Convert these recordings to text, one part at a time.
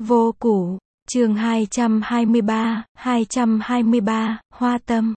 Vô Củ, chương 223, Hoa Tâm.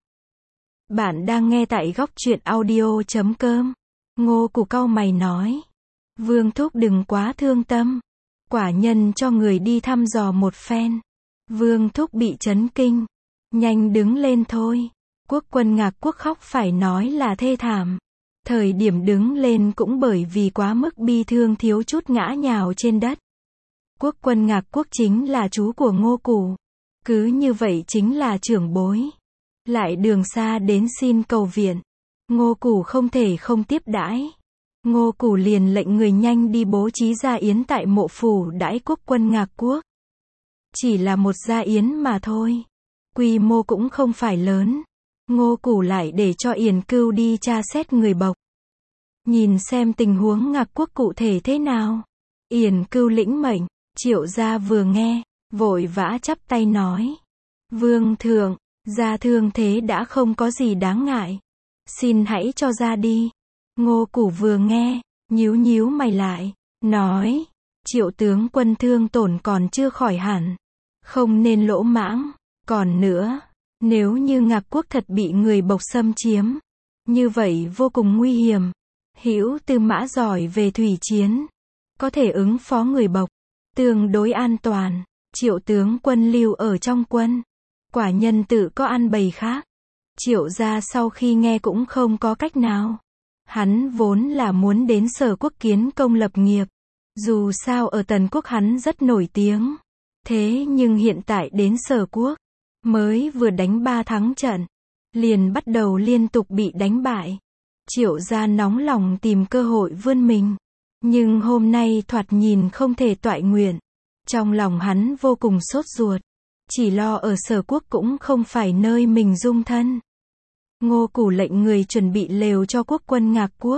Bạn đang nghe tại góc truyện audio.com. Ngô Củ cau mày nói. Vương thúc đừng quá thương tâm. Quả nhân cho người đi thăm dò một phen. Vương thúc bị chấn kinh. Nhanh đứng lên thôi. Quốc quân Ngạc Quốc khóc phải nói là thê thảm. Thời điểm đứng lên cũng bởi vì quá mức bi thương thiếu chút ngã nhào trên đất. Quốc quân Ngạc Quốc chính là chú của Ngô Củ. Cứ như vậy chính là trưởng bối. Lại đường xa đến xin cầu viện. Ngô Củ không thể không tiếp đãi. Ngô Củ liền lệnh người nhanh đi bố trí gia yến tại mộ phủ đãi quốc quân Ngạc Quốc. Chỉ là một gia yến mà thôi. Quy mô cũng không phải lớn. Ngô Củ lại để cho Yển Cưu đi tra xét người bộc. Nhìn xem tình huống Ngạc Quốc cụ thể thế nào. Yển Cưu lĩnh mệnh. Triệu gia vừa nghe, vội vã chắp tay nói. Vương thượng, gia thương thế đã không có gì đáng ngại. Xin hãy cho ra đi. Ngô Củ vừa nghe, nhíu nhíu mày lại, nói. Triệu tướng quân thương tổn còn chưa khỏi hẳn. Không nên lỗ mãng. Còn nữa, nếu như Ngạc Quốc thật bị người bộc xâm chiếm, như vậy vô cùng nguy hiểm. Hữu Tư Mã giỏi về thủy chiến, có thể ứng phó người bộc, tương đối an toàn. Triệu tướng quân lưu ở trong quân, quả nhân tự có ăn bày khác. Triệu gia sau khi nghe cũng không có cách nào. Hắn vốn là muốn đến Sở Quốc kiến công lập nghiệp. Dù sao ở Tần Quốc hắn rất nổi tiếng. Thế nhưng hiện tại đến Sở Quốc, mới vừa đánh 3 thắng trận, liền bắt đầu liên tục bị đánh bại. Triệu gia nóng lòng tìm cơ hội vươn mình. Nhưng hôm nay thoạt nhìn không thể toại nguyện. Trong lòng hắn vô cùng sốt ruột. Chỉ lo ở Sở Quốc cũng không phải nơi mình dung thân. Ngô Củ lệnh người chuẩn bị lều cho quốc quân Ngạc Quốc.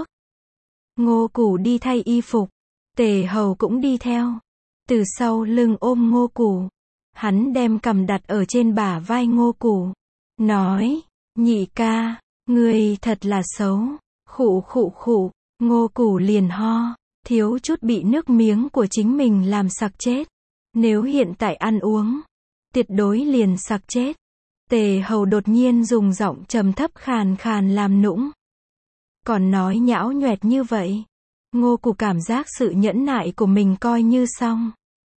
Ngô Củ đi thay y phục. Tề Hầu cũng đi theo. Từ sau lưng ôm Ngô Củ. Hắn đem cằm đặt ở trên bả vai Ngô Củ. Nói, nhị ca, ngươi thật là xấu. Khụ khụ khụ. Ngô Củ liền ho. Thiếu chút bị nước miếng của chính mình làm sặc chết. Nếu hiện tại ăn uống, tuyệt đối liền sặc chết. Tề Hầu đột nhiên dùng giọng trầm thấp khàn khàn làm nũng. Còn nói nhão nhoẹt như vậy. Ngô Củ cảm giác sự nhẫn nại của mình coi như xong.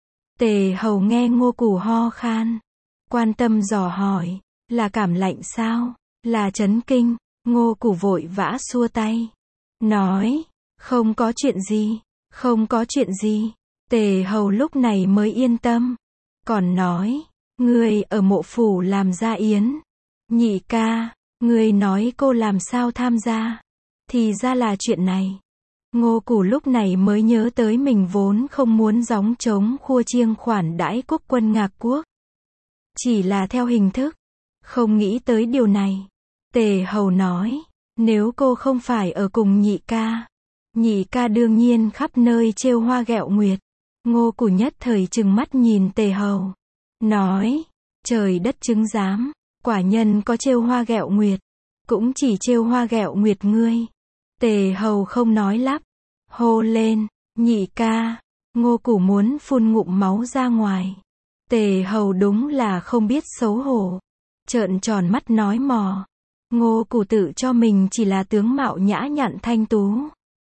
Tề Hầu nghe Ngô Củ ho khan, quan tâm dò hỏi, là cảm lạnh sao? Là chấn kinh? Ngô Củ vội vã xua tay. Nói, không có chuyện gì, không có chuyện gì. Tề Hầu lúc này mới yên tâm. Còn nói, ngươi ở mộ phủ làm gia yến. Nhị ca, ngươi nói cô làm sao tham gia. Thì ra là chuyện này. Ngô Củ lúc này mới nhớ tới mình vốn không muốn gióng trống khua chiêng khoản đãi quốc quân Ngạc Quốc. Chỉ là theo hình thức. Không nghĩ tới điều này. Tề Hầu nói, nếu cô không phải ở cùng nhị ca đương nhiên khắp nơi trêu hoa ghẹo nguyệt. Ngô Củ nhất thời trừng mắt nhìn Tề Hầu. Nói, trời đất chứng giám, quả nhân có trêu hoa ghẹo nguyệt. Cũng chỉ trêu hoa ghẹo nguyệt ngươi. Tề Hầu không nói lắp. Hô lên, nhị ca. Ngô Củ muốn phun ngụm máu ra ngoài. Tề Hầu đúng là không biết xấu hổ. Trợn tròn mắt nói mò. Ngô Củ tự cho mình chỉ là tướng mạo nhã nhặn thanh tú.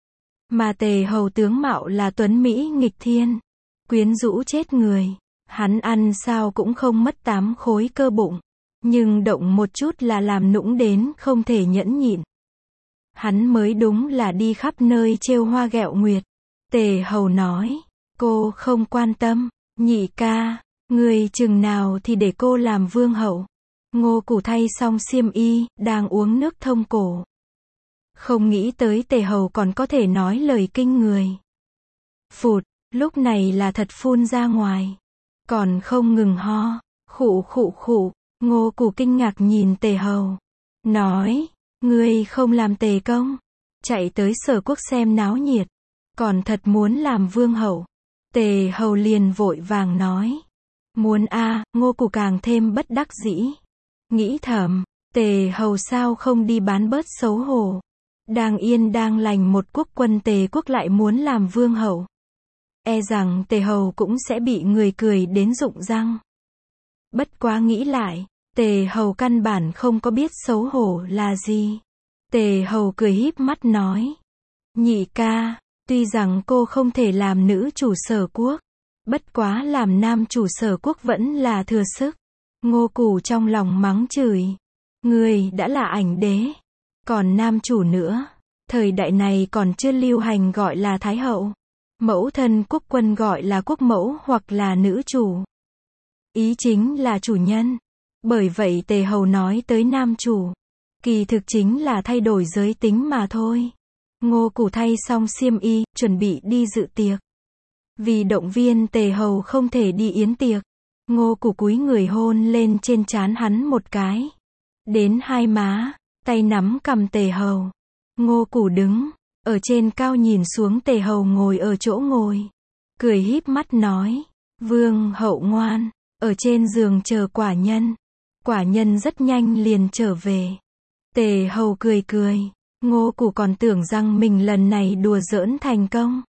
Mà Tề Hầu tướng mạo là tuấn mỹ nghịch thiên. Quyến rũ chết người. Hắn ăn sao cũng không mất 8 khối cơ bụng. Nhưng động một chút là làm nũng đến không thể nhẫn nhịn. Hắn mới đúng là đi khắp nơi trêu hoa ghẹo nguyệt. Tề Hầu nói, cô không quan tâm. Nhị ca, người chừng nào thì để cô làm vương hậu. Ngô Củ thay xong xiêm y, đang uống nước thông cổ. Không nghĩ tới Tề Hầu còn có thể nói lời kinh người. Phụt, lúc này là thật phun ra ngoài. Còn không ngừng ho. Khụ khụ khụ. Ngô Củ kinh ngạc nhìn Tề Hầu. Nói, ngươi không làm tề công. Chạy tới Sở Quốc xem náo nhiệt. Còn thật muốn làm vương hậu. Tề Hầu liền vội vàng nói. Muốn a. Ngô Củ càng thêm bất đắc dĩ. Nghĩ thầm, Tề Hầu sao không đi bán bớt xấu hổ. Đang yên đang lành một quốc quân Tề Quốc lại muốn làm vương hậu. e rằng Tề Hầu cũng sẽ bị người cười đến rụng răng. Bất quá nghĩ lại, Tề Hầu căn bản không có biết xấu hổ là gì. Tề Hầu cười híp mắt nói. Nhị ca, tuy rằng cô không thể làm nữ chủ Sở Quốc, bất quá làm nam chủ Sở Quốc vẫn là thừa sức. Ngô Củ trong lòng mắng chửi. Người đã là ảnh đế, còn nam chủ nữa. Thời đại này còn chưa lưu hành gọi là Thái Hậu. Mẫu thân quốc quân gọi là quốc mẫu hoặc là nữ chủ. Ý chính là chủ nhân. Bởi vậy Tề Hầu nói tới nam chủ, kỳ thực chính là thay đổi giới tính mà thôi. Ngô Củ thay xong xiêm y, chuẩn bị đi dự tiệc. Vì động viên Tề Hầu không thể đi yến tiệc, Ngô Củ cúi người hôn lên trên trán hắn một cái. Đến hai má, tay nắm cằm Tề Hầu. Ngô Củ đứng ở trên cao nhìn xuống Tề Hầu ngồi ở chỗ ngồi, cười híp mắt nói, Vương hậu ngoan, ở trên giường chờ quả nhân. Quả nhân rất nhanh liền trở về. Tề Hầu cười cười, Ngô Củ còn tưởng rằng mình lần này đùa giỡn thành công.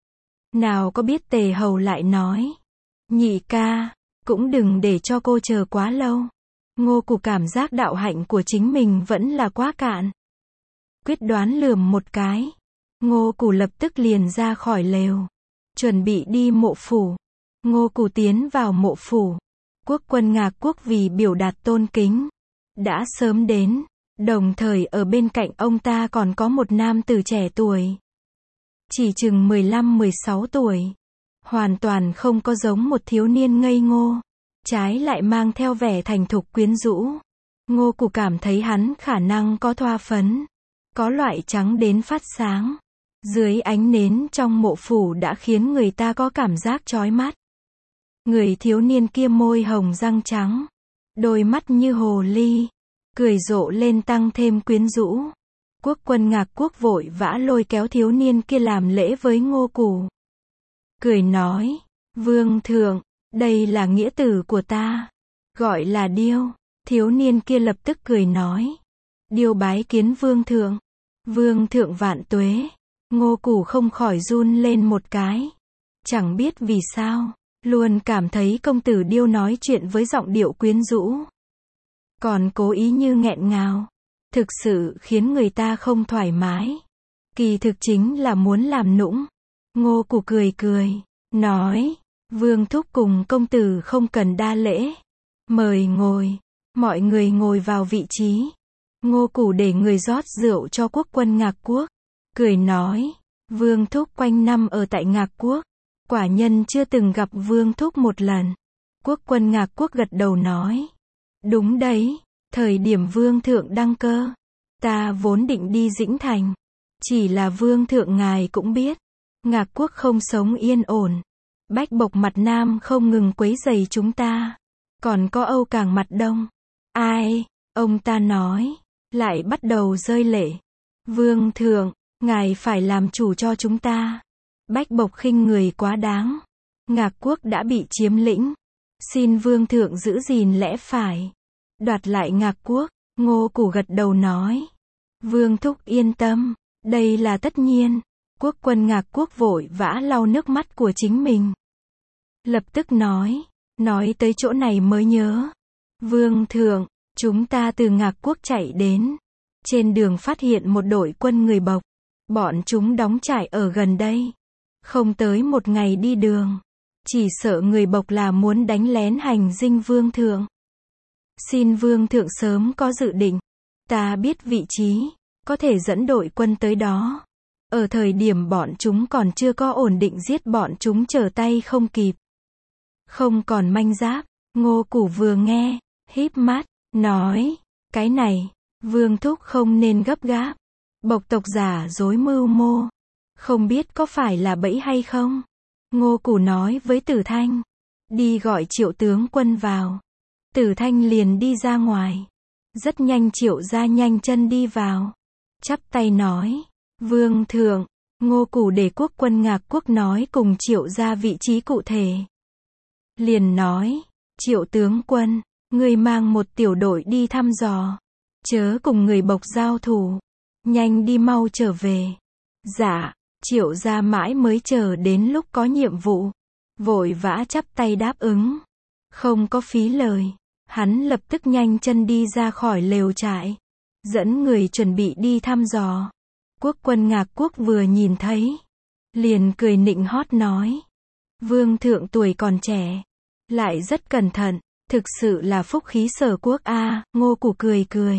Nào có biết Tề Hầu lại nói, nhị ca, cũng đừng để cho cô chờ quá lâu. Ngô Củ cảm giác đạo hạnh của chính mình vẫn là quá cạn. Quyết đoán lườm một cái, Ngô Củ lập tức liền ra khỏi lều, chuẩn bị đi mộ phủ. Ngô Củ tiến vào mộ phủ. Quốc quân Ngạc Quốc vì biểu đạt tôn kính, đã sớm đến, đồng thời ở bên cạnh ông ta còn có một nam tử trẻ tuổi. Chỉ chừng 15-16 tuổi. Hoàn toàn không có giống một thiếu niên ngây ngô, trái lại mang theo vẻ thành thục quyến rũ. Ngô Củ cảm thấy hắn khả năng có thoa phấn, có loại trắng đến phát sáng. Dưới ánh nến trong mộ phủ đã khiến người ta có cảm giác chói mắt. Người thiếu niên kia môi hồng răng trắng, đôi mắt như hồ ly, cười rộ lên tăng thêm quyến rũ. Quốc quân Ngạc Quốc vội vã lôi kéo thiếu niên kia làm lễ với Ngô Củ. Cười nói, Vương thượng, đây là nghĩa tử của ta, gọi là Điêu. Thiếu niên kia lập tức cười nói, Điêu bái kiến Vương thượng. Vương thượng vạn tuế. Ngô Củ không khỏi run lên một cái. Chẳng biết vì sao, luôn cảm thấy công tử Điêu nói chuyện với giọng điệu quyến rũ, còn cố ý như nghẹn ngào, thực sự khiến người ta không thoải mái. Kỳ thực chính là muốn làm nũng. Ngô Củ cười cười, nói, Vương thúc cùng công tử không cần đa lễ. Mời ngồi. Mọi người ngồi vào vị trí. Ngô Củ để người rót rượu cho quốc quân Ngạc Quốc. Cười nói, Vương thúc quanh năm ở tại Ngạc Quốc, quả nhân chưa từng gặp Vương thúc một lần. Quốc quân Ngạc Quốc gật đầu nói, đúng đấy, thời điểm Vương thượng đăng cơ, ta vốn định đi Dĩnh Thành. Chỉ là Vương thượng ngài cũng biết, Ngạc Quốc không sống yên ổn. Bách Bộc mặt Nam không ngừng quấy rầy chúng ta. Còn có Âu Cảng mặt Đông. Ai, ông ta nói, lại bắt đầu rơi lệ. Vương thượng, ngài phải làm chủ cho chúng ta. Bách Bộc khinh người quá đáng. Ngạc Quốc đã bị chiếm lĩnh. Xin Vương thượng giữ gìn lẽ phải. Đoạt lại Ngạc Quốc. Ngô Củ gật đầu nói, Vương thúc yên tâm, đây là tất nhiên. Quốc quân Ngạc Quốc vội vã lau nước mắt của chính mình. Lập tức nói tới chỗ này mới nhớ. Vương thượng, chúng ta từ Ngạc Quốc chạy đến. Trên đường phát hiện một đội quân người Bộc. Bọn chúng đóng trại ở gần đây. Không tới một ngày đi đường. Chỉ sợ người Bộc là muốn đánh lén hành dinh Vương thượng. Xin Vương thượng sớm có dự định. Ta biết vị trí, có thể dẫn đội quân tới đó. Ở thời điểm bọn chúng còn chưa có ổn định giết bọn chúng trở tay không kịp. Không còn manh giáp. Ngô Củ vừa nghe, híp mắt, nói, cái này, Vương thúc không nên gấp gáp. Bộc tộc giả dối mưu mô. Không biết có phải là bẫy hay không? Ngô Củ nói với Tử Thanh, đi gọi Triệu tướng quân vào. Tử Thanh liền đi ra ngoài. Rất nhanh Triệu gia nhanh chân đi vào. Chắp tay nói, Vương thượng, Ngô Củ để quốc quân Ngạc Quốc nói cùng Triệu gia vị trí cụ thể. Liền nói, Triệu tướng quân, người mang một tiểu đội đi thăm dò. Chớ cùng người Bộc giao thủ. Nhanh đi mau trở về. Dạ. Triệu gia mãi mới chờ đến lúc có nhiệm vụ, vội vã chắp tay đáp ứng. Không có phí lời, hắn lập tức nhanh chân đi ra khỏi lều trại, dẫn người chuẩn bị đi thăm dò. Quốc quân Ngạc Quốc vừa nhìn thấy, liền cười nịnh hót nói: Vương thượng tuổi còn trẻ, lại rất cẩn thận, thực sự là phúc khí Sở quốc a. Ngô Củ cười cười,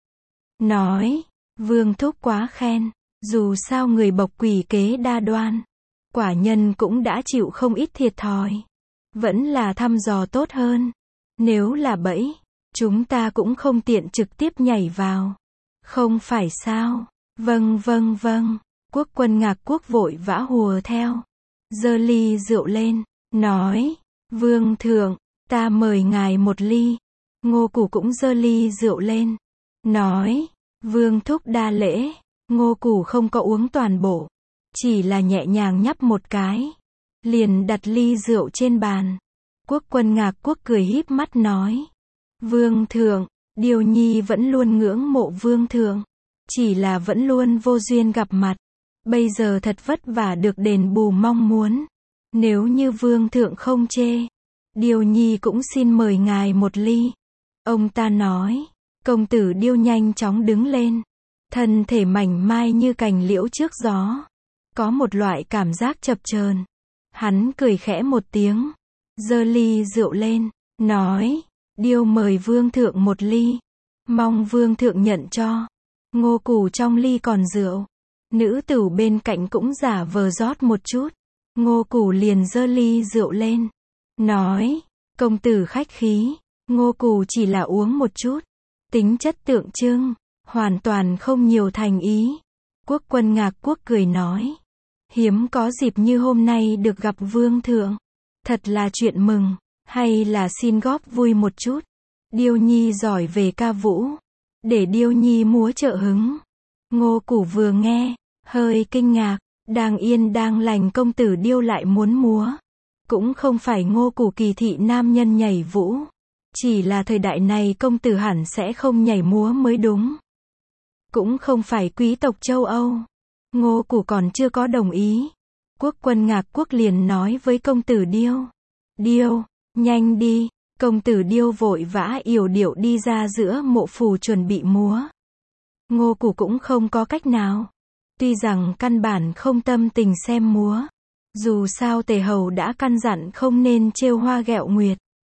nói: Vương thúc quá khen, dù sao người bộc quỷ kế đa đoan, quả nhân cũng đã chịu không ít thiệt thòi. Vẫn là thăm dò tốt hơn. Nếu là bẫy, chúng ta cũng không tiện trực tiếp nhảy vào. Không phải sao? Vâng vâng vâng. Quốc quân Ngạc Quốc vội vã hùa theo, giơ ly rượu lên, nói: Vương thượng, ta mời ngài một ly. Ngô Củ cũng giơ ly rượu lên, nói: Vương thúc đa lễ. Ngô Củ không có uống toàn bộ, chỉ là nhẹ nhàng nhấp một cái, liền đặt ly rượu trên bàn. Quốc quân Ngạc Quốc cười híp mắt nói: Vương thượng, Điêu Nhi vẫn luôn ngưỡng mộ Vương thượng, chỉ là vẫn luôn vô duyên gặp mặt. Bây giờ thật vất vả được đền bù mong muốn. Nếu như Vương thượng không chê, Điêu Nhi cũng xin mời ngài một ly. Ông ta nói. Công tử Điêu nhanh chóng đứng lên, thân thể mảnh mai như cành liễu trước gió, có một loại cảm giác chập chờn. Hắn cười khẽ một tiếng, giơ ly rượu lên, nói: Điêu mời Vương thượng một ly, mong Vương thượng nhận cho. Ngô Củ trong ly còn rượu, nữ tửu bên cạnh cũng giả vờ rót một chút. Ngô Củ liền giơ ly rượu lên, nói: Công tử khách khí. Ngô Củ chỉ là uống một chút, tính chất tượng trưng, hoàn toàn không nhiều thành ý. Quốc quân Ngạc Quốc cười nói: Hiếm có dịp như hôm nay được gặp Vương thượng, thật là chuyện mừng, hay là xin góp vui một chút. Điêu Nhi giỏi về ca vũ, để Điêu Nhi múa trợ hứng. Ngô Củ vừa nghe, hơi kinh ngạc, đang yên đang lành công tử Điêu lại muốn múa. Cũng không phải Ngô Củ kỳ thị nam nhân nhảy vũ, chỉ là thời đại này công tử hẳn sẽ không nhảy múa mới đúng. Cũng không phải quý tộc châu Âu. Ngô Củ còn chưa có đồng ý, Quốc quân Ngạc Quốc liền nói với công tử Điêu: Điêu, nhanh đi. Công tử Điêu vội vã yểu điệu đi ra giữa mộ phù chuẩn bị múa. Ngô Củ cũng không có cách nào. Tuy rằng căn bản không tâm tình xem múa, dù sao Tề Hầu đã căn dặn không nên trêu hoa ghẹo nguyệt.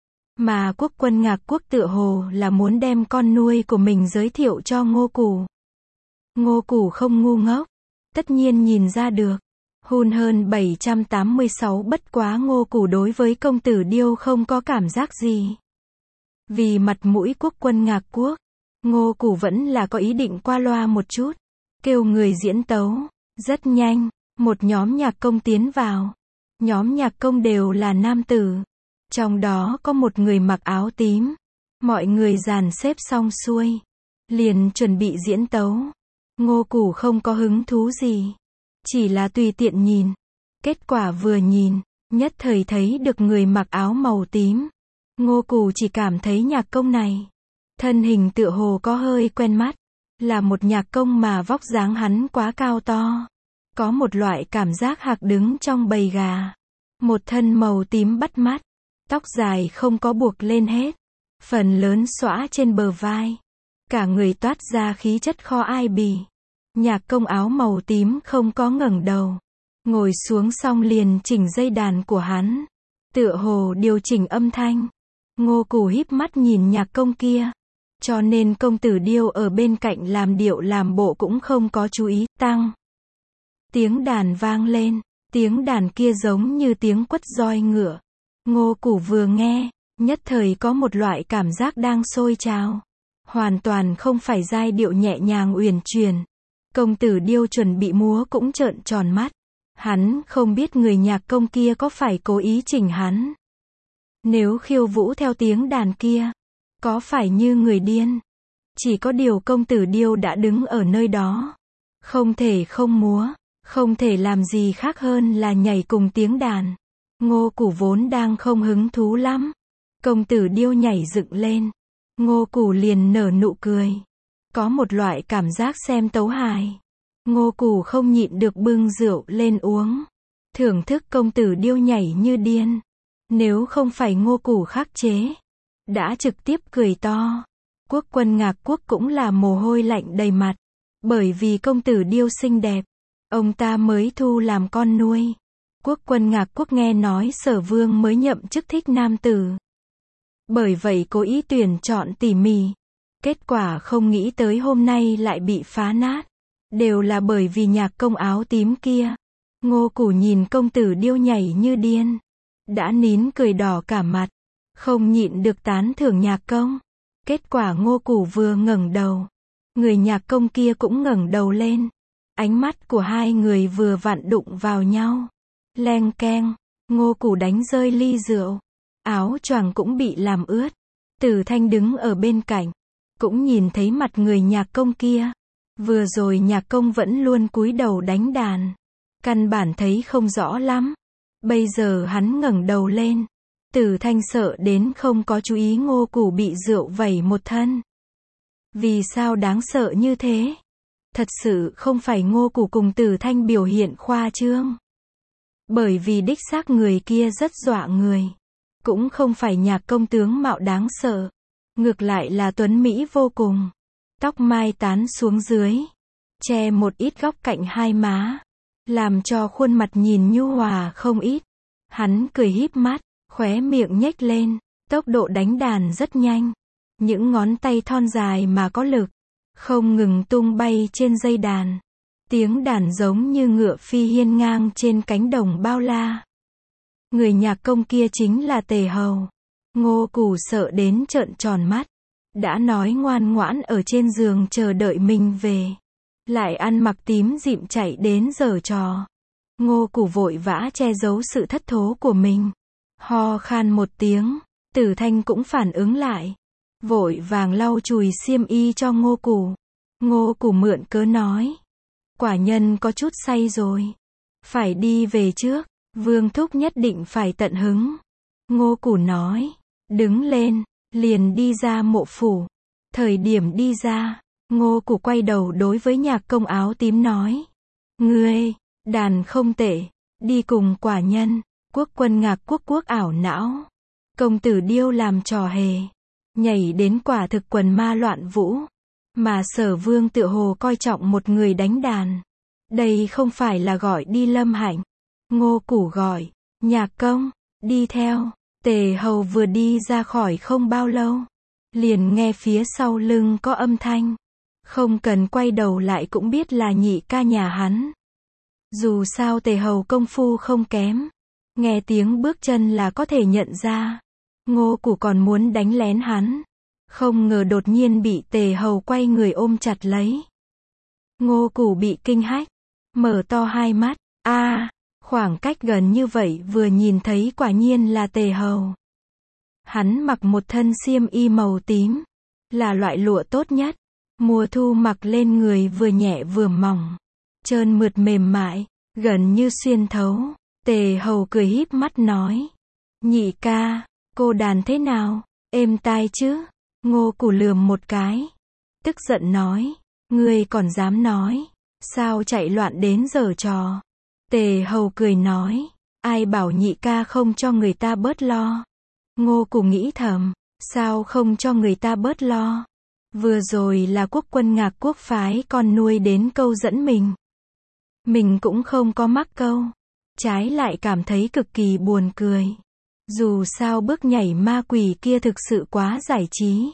Mà Quốc quân Ngạc Quốc tựa hồ là muốn đem con nuôi của mình giới thiệu cho Ngô Củ. Ngô Củ không ngu ngốc, tất nhiên nhìn ra được. Hun hơn 786 bất quá Ngô Củ đối với công tử Điêu không có cảm giác gì. Vì mặt mũi Quốc quân Ngạc Quốc, Ngô Củ vẫn là có ý định qua loa một chút, kêu người diễn tấu. Rất nhanh, một nhóm nhạc công tiến vào. Nhóm nhạc công đều là nam tử, trong đó có một người mặc áo tím. Mọi người dàn xếp xong xuôi, liền chuẩn bị diễn tấu. Ngô Củ không có hứng thú gì, chỉ là tùy tiện nhìn. Kết quả vừa nhìn, nhất thời thấy được người mặc áo màu tím. Ngô Củ chỉ cảm thấy nhạc công này, thân hình tựa hồ có hơi quen mắt. Là một nhạc công mà vóc dáng hắn quá cao to, có một loại cảm giác hạc đứng trong bầy gà. Một thân màu tím bắt mắt, tóc dài không có buộc lên hết, phần lớn xõa trên bờ vai, cả người toát ra khí chất kho ai bì. Nhạc công áo màu tím không có ngẩng đầu, ngồi xuống xong liền chỉnh dây đàn của hắn, tựa hồ điều chỉnh âm thanh. Ngô Củ híp mắt nhìn nhạc công kia, cho nên công tử Điêu ở bên cạnh làm điệu làm bộ cũng không có chú ý. Tăng, tiếng đàn vang lên, tiếng đàn kia giống như tiếng quất roi ngựa. Ngô Củ vừa nghe, nhất thời có một loại cảm giác đang sôi trào, hoàn toàn không phải giai điệu nhẹ nhàng uyển chuyển. Công tử Điêu chuẩn bị múa cũng trợn tròn mắt, hắn không biết người nhạc công kia có phải cố ý chỉnh hắn. Nếu khiêu vũ theo tiếng đàn kia, có phải như người điên? Chỉ có điều công tử Điêu đã đứng ở nơi đó, không thể không múa, không thể làm gì khác hơn là nhảy cùng tiếng đàn. Ngô Củ vốn đang không hứng thú lắm, công tử Điêu nhảy dựng lên, Ngô Củ liền nở nụ cười, có một loại cảm giác xem tấu hài. Ngô Củ không nhịn được bưng rượu lên uống. Thưởng thức công tử Điêu nhảy như điên. Nếu không phải Ngô Củ khắc chế, đã trực tiếp cười to. Quốc Quân Ngạc Quốc cũng là mồ hôi lạnh đầy mặt. Bởi vì công tử Điêu xinh đẹp, ông ta mới thu làm con nuôi. Quốc Quân Ngạc Quốc nghe nói Sở Vương mới nhậm chức thích nam tử. Bởi vậy cố ý tuyển chọn tỉ mỉ. Kết quả không nghĩ tới hôm nay lại bị phá nát. Đều là bởi vì Nhạc Công áo tím kia. Ngô Củ nhìn công tử Điêu nhảy như điên. Đã nín cười đỏ cả mặt. Không nhịn được tán thưởng Nhạc Công. Kết quả Ngô Củ vừa ngẩng đầu, người Nhạc Công kia cũng ngẩng đầu lên. Ánh mắt của hai người vừa vặn đụng vào nhau. Leng keng, Ngô Củ đánh rơi ly rượu. Áo choàng cũng bị làm ướt. Tử Thanh đứng ở bên cạnh, cũng nhìn thấy mặt người Nhạc Công kia. Vừa rồi Nhạc Công vẫn luôn cúi đầu đánh đàn. Căn bản thấy không rõ lắm. Bây giờ hắn ngẩng đầu lên. Tử Thanh sợ đến không có chú ý Ngô Củ bị rượu vẩy một thân. Vì sao đáng sợ như thế? Thật sự không phải Ngô Củ cùng Tử Thanh biểu hiện khoa trương. Bởi vì đích xác người kia rất dọa người. Cũng không phải Nhạc Công tướng mạo đáng sợ. Ngược lại là tuấn mỹ vô cùng. Tóc mai tán xuống dưới, che một ít góc cạnh hai má, làm cho khuôn mặt nhìn nhu hòa không ít. Hắn cười híp mắt, khóe miệng nhếch lên, tốc độ đánh đàn rất nhanh. Những ngón tay thon dài mà có lực, không ngừng tung bay trên dây đàn. Tiếng đàn giống như ngựa phi hiên ngang trên cánh đồng bao la. Người Nhạc Công kia chính là Tề Hầu. Ngô Củ sợ đến trợn tròn mắt. Đã nói ngoan ngoãn ở trên giường chờ đợi mình về. Lại ăn mặc tím dịm chạy đến giở trò. Ngô Củ vội vã che giấu sự thất thố của mình. Ho khan một tiếng, Tử Thanh cũng phản ứng lại. Vội vàng lau chùi xiêm y cho Ngô Củ. Ngô Củ mượn cớ nói. Quả nhân có chút say rồi. Phải đi về trước, Vương Thúc nhất định phải tận hứng. Ngô Củ nói. Đứng lên, liền đi ra mộ phủ. Thời điểm đi ra, Ngô Củ quay đầu đối với Nhạc Công áo tím nói. Ngươi, đàn không tệ, đi cùng quả nhân. Quốc Quân Ngạc Quốc quốc ảo não. Công tử Điêu làm trò hề. Nhảy đến quả thực quần ma loạn vũ. Mà Sở Vương tựa hồ coi trọng một người đánh đàn. Đây không phải là gọi đi Lâm Hạnh. Ngô Củ gọi. Nhạc Công, đi theo. Tề Hầu vừa đi ra khỏi không bao lâu. Liền nghe phía sau lưng có âm thanh. Không cần quay đầu lại cũng biết là nhị ca nhà hắn. Dù sao Tề Hầu công phu không kém. Nghe tiếng bước chân là có thể nhận ra. Ngô Củ còn muốn đánh lén hắn. Không ngờ đột nhiên bị Tề Hầu quay người ôm chặt lấy. Ngô Củ bị kinh hách. Mở to hai mắt. Khoảng cách gần như vậy vừa nhìn thấy quả nhiên là Tề Hầu. Hắn mặc một thân xiêm y màu tím. Là loại lụa tốt nhất. Mùa thu mặc lên người vừa nhẹ vừa mỏng. Trơn mượt mềm mại. Gần như xuyên thấu. Tề Hầu cười híp mắt nói. Nhị ca, cô đàn thế nào? Êm tai chứ? Ngô Củ lườm một cái. Tức giận nói. Ngươi còn dám nói. Sao chạy loạn đến giở trò? Tề Hầu cười nói. Ai bảo nhị ca không cho người ta bớt lo. Ngô Củ nghĩ thầm. Sao không cho người ta bớt lo? Vừa rồi là Quốc Quân Ngạc Quốc phái con nuôi đến câu dẫn mình. Mình cũng không có mắc câu. Trái lại cảm thấy cực kỳ buồn cười. Dù sao bước nhảy ma quỷ kia thực sự quá giải trí.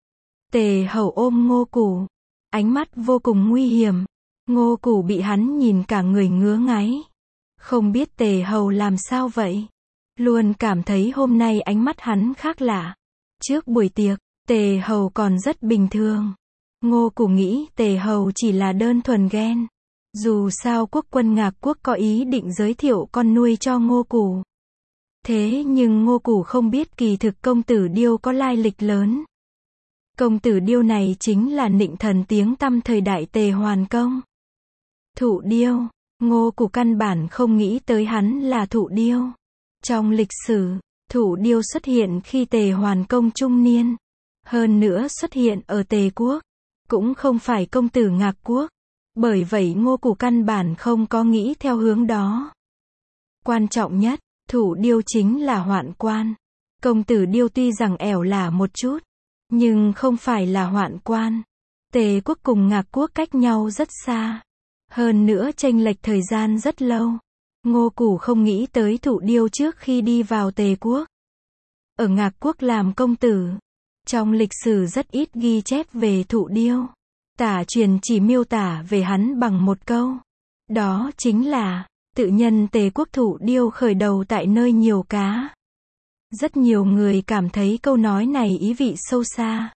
Tề Hầu ôm Ngô Củ. Ánh mắt vô cùng nguy hiểm. Ngô Củ bị hắn nhìn cả người ngứa ngáy. Không biết Tề Hầu làm sao vậy. Luôn cảm thấy hôm nay ánh mắt hắn khác lạ. Trước buổi tiệc, Tề Hầu còn rất bình thường. Ngô Củ nghĩ Tề Hầu chỉ là đơn thuần ghen. Dù sao Quốc Quân Ngạc Quốc có ý định giới thiệu con nuôi cho Ngô Củ. Thế nhưng Ngô Củ không biết kỳ thực công tử Điêu có lai lịch lớn. Công tử Điêu này chính là nịnh thần tiếng tăm thời đại Tề Hoàn Công. Thụ Điêu, Ngô Củ căn bản không nghĩ tới hắn là Thụ Điêu. Trong lịch sử, Thụ Điêu xuất hiện khi Tề Hoàn Công trung niên. Hơn nữa xuất hiện ở Tề Quốc. Cũng không phải công tử Ngạc Quốc. Bởi vậy Ngô Củ căn bản không có nghĩ theo hướng đó. Quan trọng nhất, Thủ Điêu chính là Hoạn Quan. Công tử Điêu tuy rằng ẻo lả một chút, nhưng không phải là hoạn quan. Tề quốc cùng Ngạc quốc cách nhau rất xa. Hơn nữa chênh lệch thời gian rất lâu. Ngô Củ không nghĩ tới Thủ Điêu trước khi đi vào Tề quốc. Ở Ngạc quốc làm công tử. Trong lịch sử rất ít ghi chép về Thủ Điêu. Tả truyền chỉ miêu tả về hắn bằng một câu. Đó chính là, tự nhân Tề quốc Thủ Điêu khởi đầu tại nơi nhiều cá. Rất nhiều người cảm thấy câu nói này ý vị sâu xa.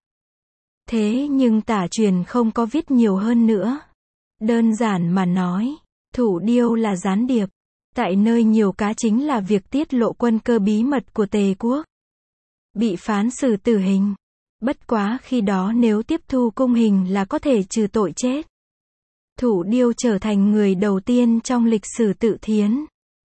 Thế nhưng tả truyền không có viết nhiều hơn nữa. Đơn giản mà nói, Thủ Điêu là gián điệp. Tại nơi nhiều cá chính là việc tiết lộ quân cơ bí mật của Tề quốc. Bị phán xử tử hình. Bất quá khi đó nếu tiếp thu cung hình là có thể trừ tội chết. Thủ Điêu trở thành người đầu tiên trong lịch sử tự thiến.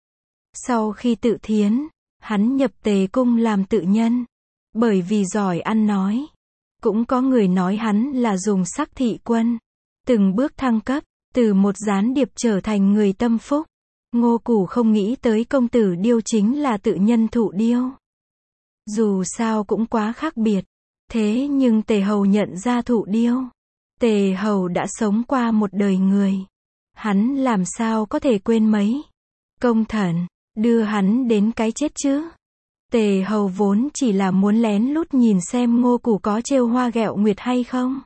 Sau khi tự thiến, hắn nhập Tề cung làm tự nhân. Bởi vì giỏi ăn nói. Cũng có người nói hắn là dùng sắc thị quân. Từng bước thăng cấp, từ một gián điệp trở thành người tâm phúc. Ngô Củ không nghĩ tới công tử Điêu chính là tự nhân Thủ Điêu. Dù sao cũng quá khác biệt. Thế nhưng Tề Hầu nhận ra Thủ Điêu. Tề Hầu đã sống qua một đời người. Hắn làm sao có thể quên mấy công thần, đưa hắn đến cái chết chứ. Tề Hầu vốn chỉ là muốn lén lút nhìn xem Ngô Củ có trêu hoa ghẹo nguyệt hay không.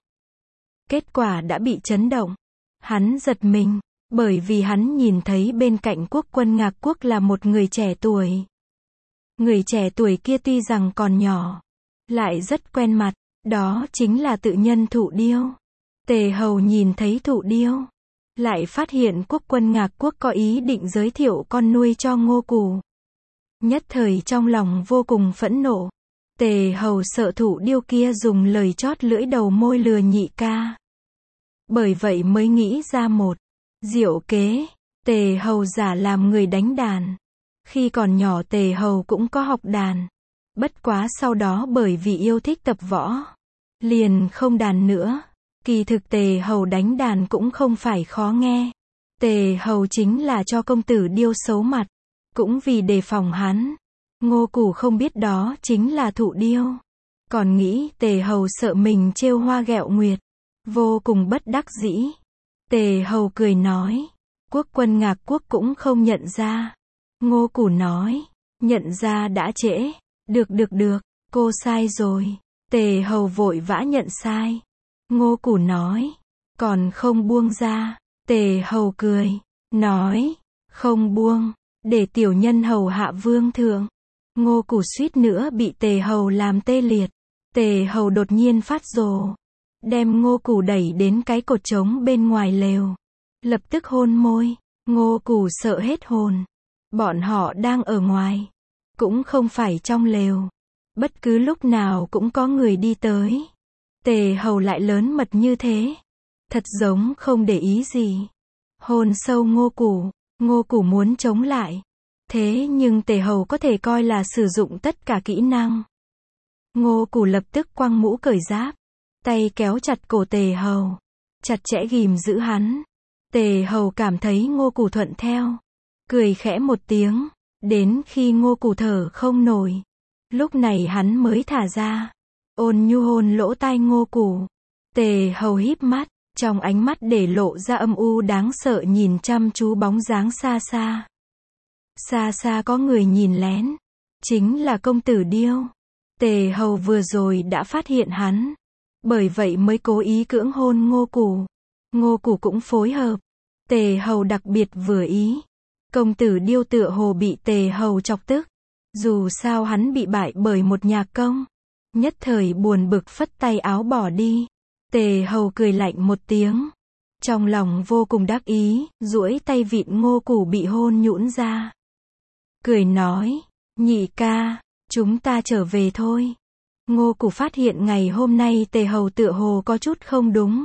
Kết quả đã bị chấn động. Hắn giật mình, bởi vì hắn nhìn thấy bên cạnh quốc quân Ngạc quốc là một người trẻ tuổi. Người trẻ tuổi kia tuy rằng còn nhỏ, lại rất quen mặt, đó chính là tự nhân Thủ Điêu. Tề Hầu nhìn thấy Thủ Điêu, lại phát hiện quốc quân Ngạc quốc có ý định giới thiệu con nuôi cho Ngô Củ. Nhất thời trong lòng vô cùng phẫn nộ. Tề Hầu sợ Thủ Điêu kia dùng lời chót lưỡi đầu môi lừa nhị ca. Bởi vậy mới nghĩ ra một diệu kế. Tề Hầu giả làm người đánh đàn. Khi còn nhỏ Tề Hầu cũng có học đàn. Bất quá sau đó bởi vì yêu thích tập võ, liền không đàn nữa. Kỳ thực Tề Hầu đánh đàn cũng không phải khó nghe. Tề Hầu chính là cho công tử Điêu xấu mặt. Cũng vì đề phòng hắn. Ngô Củ không biết đó chính là Thủ Điêu. Còn nghĩ Tề Hầu sợ mình trêu hoa ghẹo nguyệt. Vô cùng bất đắc dĩ. Tề Hầu cười nói. Quốc quân Ngạc quốc cũng không nhận ra. Ngô Củ nói. Nhận ra đã trễ. Được, cô sai rồi. Tề Hầu vội vã nhận sai. Ngô Củ nói. Còn không buông ra. Tề Hầu cười. Nói. Không buông. Để tiểu nhân hầu hạ vương thượng. Ngô Củ suýt nữa bị Tề Hầu làm tê liệt. Tề Hầu đột nhiên phát rồ. Đem Ngô Củ đẩy đến cái cột trống bên ngoài lều. Lập tức hôn môi. Ngô Củ sợ hết hồn. Bọn họ đang ở ngoài. Cũng không phải trong lều. Bất cứ lúc nào cũng có người đi tới. Tề Hầu lại lớn mật như thế. Thật giống không để ý gì. Hôn sâu Ngô Củ. Ngô Củ muốn chống lại. Thế nhưng Tề Hầu có thể coi là sử dụng tất cả kỹ năng. Ngô Củ lập tức quăng mũ cởi giáp. Tay kéo chặt cổ Tề Hầu. Chặt chẽ ghìm giữ hắn. Tề Hầu cảm thấy Ngô Củ thuận theo. Cười khẽ một tiếng. Đến khi Ngô Củ thở không nổi. Lúc này hắn mới thả ra. Ôn nhu hôn lỗ tai Ngô Củ. Tề Hầu híp mắt. Trong ánh mắt để lộ ra âm u đáng sợ nhìn chăm chú bóng dáng xa xa. Xa xa có người nhìn lén. Chính là công tử Điêu. Tề Hầu vừa rồi đã phát hiện hắn. Bởi vậy mới cố ý cưỡng hôn Ngô Củ. Ngô Củ cũng phối hợp. Tề Hầu đặc biệt vừa ý. Công tử Điêu tựa hồ bị Tề Hầu chọc tức. Dù sao hắn bị bại bởi một nhạc công. Nhất thời buồn bực phất tay áo bỏ đi. Tề Hầu cười lạnh một tiếng. Trong lòng vô cùng đắc ý, duỗi tay vịn Ngô Củ bị hôn nhũn ra. Cười nói, nhị ca, chúng ta trở về thôi. Ngô Củ phát hiện ngày hôm nay Tề Hầu tựa hồ có chút không đúng.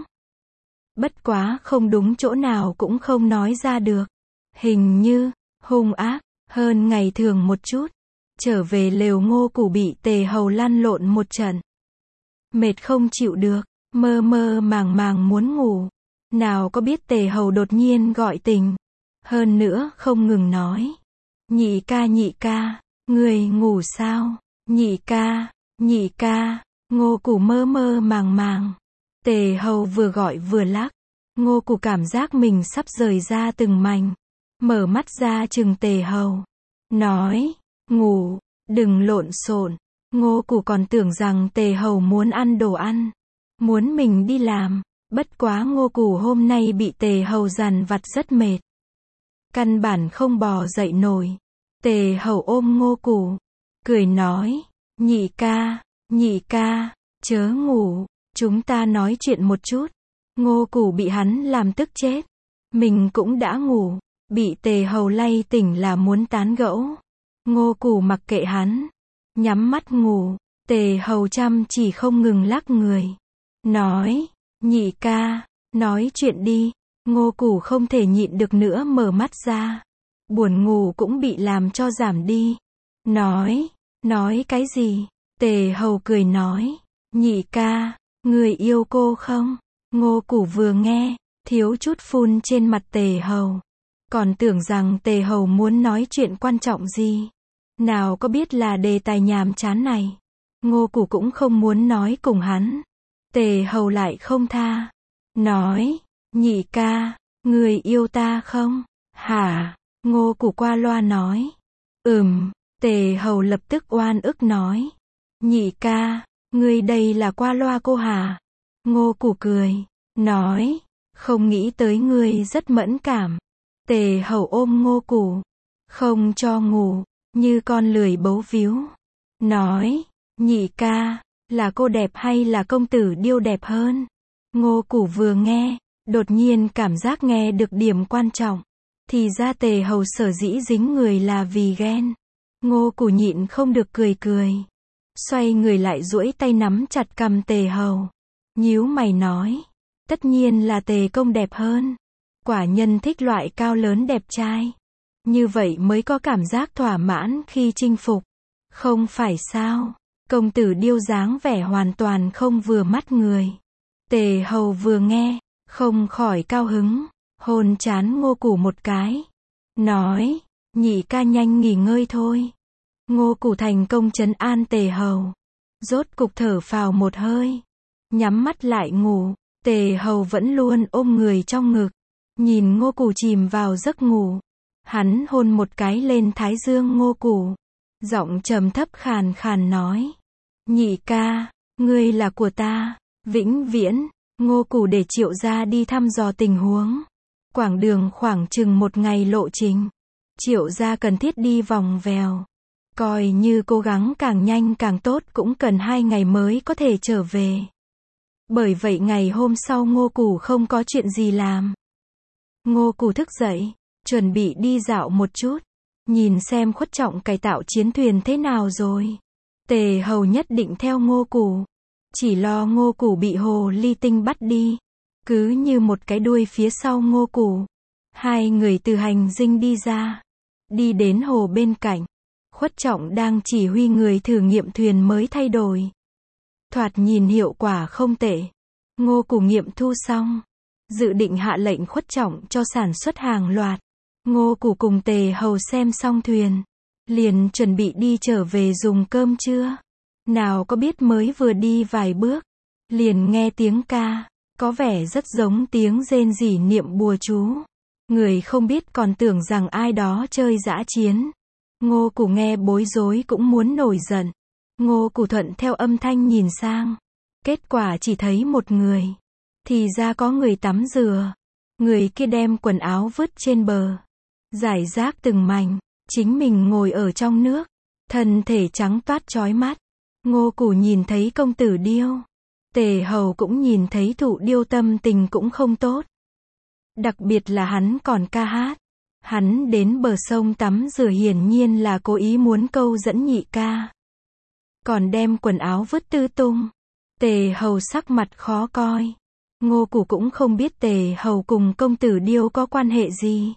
Bất quá không đúng chỗ nào cũng không nói ra được. Hình như, hung ác, hơn ngày thường một chút. Trở về lều Ngô Củ bị Tề Hầu lăn lộn một trận. Mệt không chịu được, mơ mơ màng màng muốn ngủ. Nào có biết Tề Hầu đột nhiên gọi tình. Hơn nữa không ngừng nói. Nhị ca, người ngủ sao? Nhị ca, Ngô Củ mơ mơ màng màng. Tề Hầu vừa gọi vừa lắc. Ngô Củ cảm giác mình sắp rời ra từng mảnh. Mở mắt ra chừng Tề Hầu. Nói, ngủ, đừng lộn xộn. Ngô Củ còn tưởng rằng Tề Hầu muốn ăn đồ ăn. Muốn mình đi làm. Bất quá Ngô Củ hôm nay bị Tề Hầu dằn vặt rất mệt. Căn bản không bò dậy nổi. Tề Hầu ôm Ngô Củ. Cười nói, nhị ca, chớ ngủ. Chúng ta nói chuyện một chút. Ngô Củ bị hắn làm tức chết. Mình cũng đã ngủ. Bị Tề Hầu lay tỉnh là muốn tán gẫu. Ngô Củ mặc kệ hắn. Nhắm mắt ngủ. Tề Hầu chăm chỉ không ngừng lắc người. Nói, nhị ca, nói chuyện đi. Ngô Củ không thể nhịn được nữa mở mắt ra. Buồn ngủ cũng bị làm cho giảm đi. Nói cái gì? Tề Hầu cười nói, nhị ca, người yêu cô không? Ngô Củ vừa nghe, thiếu chút phun trên mặt Tề Hầu. Còn tưởng rằng Tề Hầu muốn nói chuyện quan trọng gì. Nào có biết là đề tài nhàm chán này. Ngô Củ cũng không muốn nói cùng hắn. Tề Hầu lại không tha. Nói, nhị ca, người yêu ta không? Hả? Ngô Củ qua loa nói. Tề Hầu lập tức oan ức nói. Nhị ca, ngươi đây là qua loa cô hả? Ngô Củ cười. Nói, không nghĩ tới ngươi rất mẫn cảm. Tề Hầu ôm Ngô Củ. Không cho ngủ, như con lười bấu víu. Nói, nhị ca, là cô đẹp hay là công tử Điêu đẹp hơn? Ngô Củ vừa nghe, đột nhiên cảm giác nghe được điểm quan trọng. Thì ra Tề Hầu sở dĩ dính người là vì ghen. Ngô Củ nhịn không được cười. Xoay người lại duỗi tay nắm chặt cằm Tề Hầu. Nhíu mày nói. Tất nhiên là Tề công đẹp hơn. Quả nhân thích loại cao lớn đẹp trai. Như vậy mới có cảm giác thỏa mãn khi chinh phục. Không phải sao? Công tử Điêu dáng vẻ hoàn toàn không vừa mắt người. Tề Hầu vừa nghe, không khỏi cao hứng. Hôn trán Ngô Củ một cái. Nói, nhị ca nhanh nghỉ ngơi thôi. Ngô Củ thành công trấn an Tề Hầu. Rốt cục thở phào một hơi. Nhắm mắt lại ngủ. Tề Hầu vẫn luôn ôm người trong ngực. Nhìn Ngô Củ chìm vào giấc ngủ. Hắn hôn một cái lên thái dương Ngô Củ. Giọng trầm thấp khàn khàn nói. Nhị ca, ngươi là của ta, vĩnh viễn. Ngô Củ để Triệu gia đi thăm dò tình huống. Quãng đường khoảng chừng 1 ngày lộ trình. Triệu gia cần thiết đi vòng vèo. Coi như cố gắng càng nhanh càng tốt cũng cần 2 ngày mới có thể trở về. Bởi vậy ngày hôm sau Ngô Củ không có chuyện gì làm. Ngô Củ thức dậy, chuẩn bị đi dạo một chút. Nhìn xem Khuất Trọng cải tạo chiến thuyền thế nào rồi. Tề Hầu nhất định theo Ngô Củ. Chỉ lo Ngô Củ bị hồ ly tinh bắt đi. Cứ như một cái đuôi phía sau Ngô Củ. Hai người từ hành dinh đi ra. Đi đến hồ bên cạnh. Khuất Trọng đang chỉ huy người thử nghiệm thuyền mới thay đổi. Thoạt nhìn hiệu quả không tệ. Ngô Củ nghiệm thu xong. Dự định hạ lệnh Khuất Trọng cho sản xuất hàng loạt. Ngô Củ cùng Tề Hầu xem xong thuyền. Liền chuẩn bị đi trở về dùng cơm trưa. Nào có biết mới vừa đi vài bước. Liền nghe tiếng ca. Có vẻ rất giống tiếng rên rỉ niệm bùa chú. Người không biết còn tưởng rằng ai đó chơi dã chiến. Ngô Củ nghe bối rối cũng muốn nổi giận. Ngô Củ thuận theo âm thanh nhìn sang. Kết quả chỉ thấy một người. Thì ra có người tắm rửa. Người kia đem quần áo vứt trên bờ. Rải rác từng mảnh. Chính mình ngồi ở trong nước. Thân thể trắng toát chói mắt. Ngô Củ nhìn thấy công tử Điêu. Tề Hầu cũng nhìn thấy Thụ Điêu tâm tình cũng không tốt. Đặc biệt là hắn còn ca hát. Hắn đến bờ sông tắm rửa hiển nhiên là cố ý muốn câu dẫn nhị ca. Còn đem quần áo vứt tứ tung. Tề Hầu sắc mặt khó coi. Ngô Củ cũng không biết Tề Hầu cùng công tử Điêu có quan hệ gì.